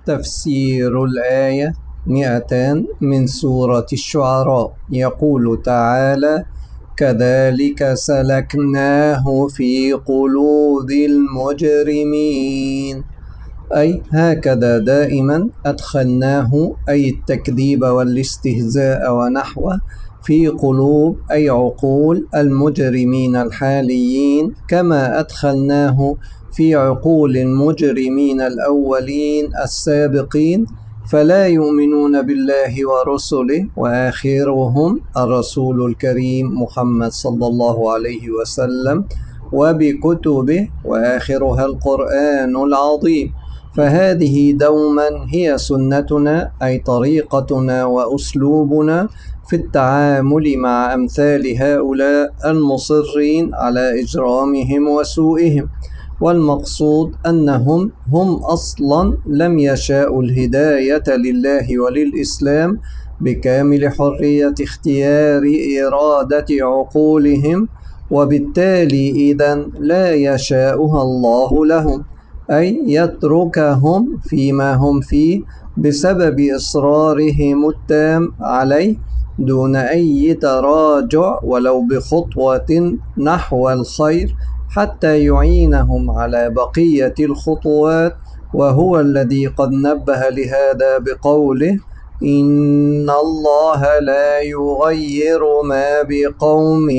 تفسير الآية 200 من سورة الشعراء. يقول تعالى: كذلك سلكناه في قلوب المجرمين، أي هكذا دائما أدخلناه، أي التكذيب والاستهزاء ونحوه، في قلوب أي عقول المجرمين الحاليين، كما أدخلناه في عقول المجرمين الأولين السابقين، فلا يؤمنون بالله ورسله، وآخرهم الرسول الكريم محمد صلى الله عليه وسلم، وبكتبه، وآخرها القرآن العظيم. فهذه دوما هي سنتنا، أي طريقتنا وأسلوبنا في التعامل مع أمثال هؤلاء المصرين على إجرامهم وسوءهم. والمقصود أنهم أصلا لم يشاءوا الهداية لله وللإسلام بكامل حرية اختيار إرادة عقولهم، وبالتالي إذن لا يشاءها الله لهم، أي يتركهم فيما هم فيه بسبب إصرارهم التام عليه دون أي تراجع ولو بخطوة نحو الخير، حتى يعينهم على بقية الخطوات. وهو الذي قد نبه لهذا بقوله: إن الله لا يغير ما بقوم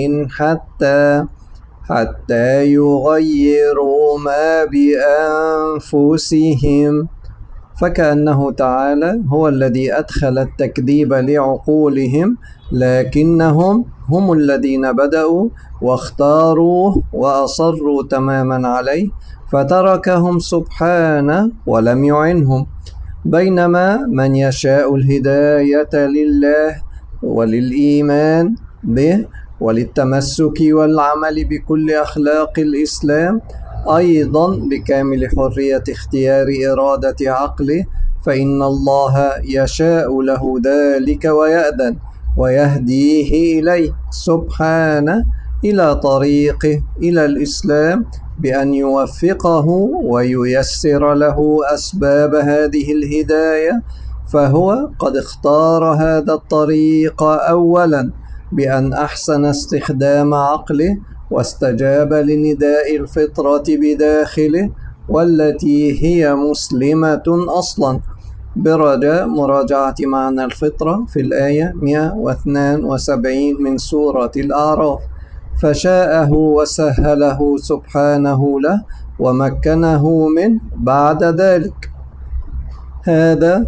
حتى يغيروا ما بأنفسهم. فكأنه تعالى هو الذي أدخل التكذيب لعقولهم، لكنهم هم الذين بدأوا واختاروه وأصروا تماما عليه، فتركهم سبحانه ولم يعنهم. بينما من يشاء الهداية لله وللإيمان به وللتمسك والعمل بكل أخلاق الإسلام، أيضا بكامل حرية اختيار إرادة عقله، فإن الله يشاء له ذلك ويأذن ويهديه إليه سبحانه إلى طريقه، إلى الإسلام، بأن يوفقه وييسر له أسباب هذه الهداية. فهو قد اختار هذا الطريق أولا بأن أحسن استخدام عقله، واستجاب لنداء الفطرة بداخله، والتي هي مسلمة أصلا، برجاء مراجعة معنى الفطرة في الآية 172 من سورة الأعراف. فشاءه وسهله سبحانه له ومكنه منه بعد ذلك. هذا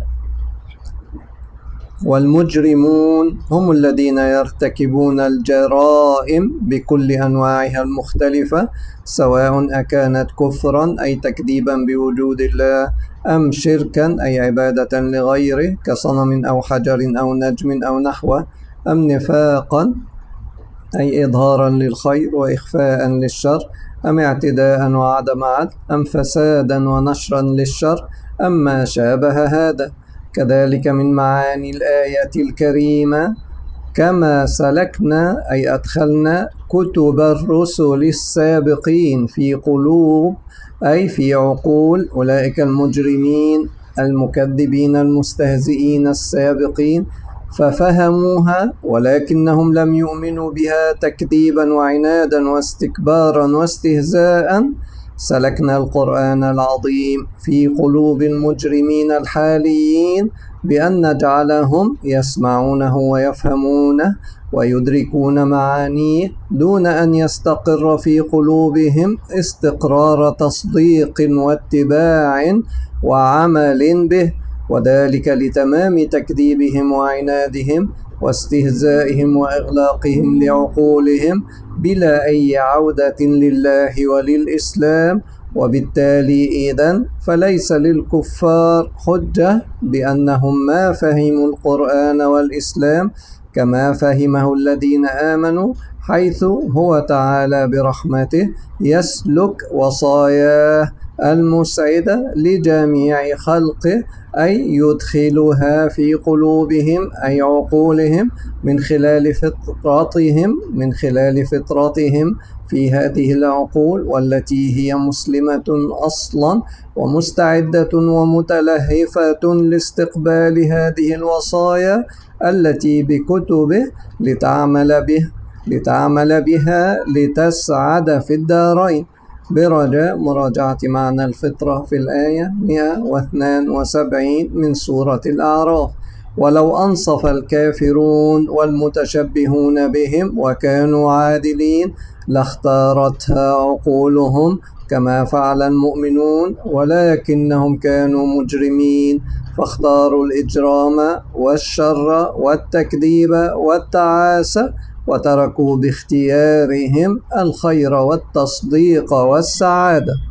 والمجرمون هم الذين يرتكبون الجرائم بكل أنواعها المختلفة، سواء أكانت كفرا أي تكذيبا بوجود الله، أم شركا أي عبادة لغيره كصنم أو حجر أو نجم أو نحوه، أم نفاقا أي إظهارا للخير وإخفاء للشر، أم اعتداء وعدم عدل، أم فسادا ونشرا للشر، أم ما شابه هذا. كذلك من معاني الآية الكريمة: كما سلكنا أي أدخلنا كتب الرسل السابقين في قلوب، أي في عقول أولئك المجرمين المكذبين المستهزئين السابقين، ففهموها ولكنهم لم يؤمنوا بها تكذيبا وعنادا واستكبارا واستهزاء. سلكنا القرآن العظيم في قلوب المجرمين الحاليين بأن نجعلهم يسمعونه ويفهمونه ويدركون معانيه دون أن يستقر في قلوبهم استقرار تصديق واتباع وعمل به، وذلك لتمام تكذيبهم وعنادهم واستهزائهم وإغلاقهم لعقولهم بلا أي عودة لله وللإسلام. وبالتالي إذن فليس للكفار حجة بأنهم ما فهموا القرآن والإسلام كما فهمه الذين آمنوا، حيث هو تعالى برحمته يسلك وصاياه المسعدة لجميع خلقه، أي يدخلها في قلوبهم أي عقولهم من خلال فطرتهم في هذه العقول، والتي هي مسلمة أصلا ومستعدة ومتلهفة لاستقبال هذه الوصايا التي بكتبه لتعمل بها لتسعد في الدارين. برجاء مراجعة معنى الفطرة في الآية 172 من سورة الأعراف. ولو أنصف الكافرون والمتشبهون بهم وكانوا عادلين لاختارتها عقولهم كما فعل المؤمنون، ولكنهم كانوا مجرمين فاختاروا الإجرام والشر والتكذيب والتعاسة، وتركوا باختيارهم الخير والتصديق والسعادة.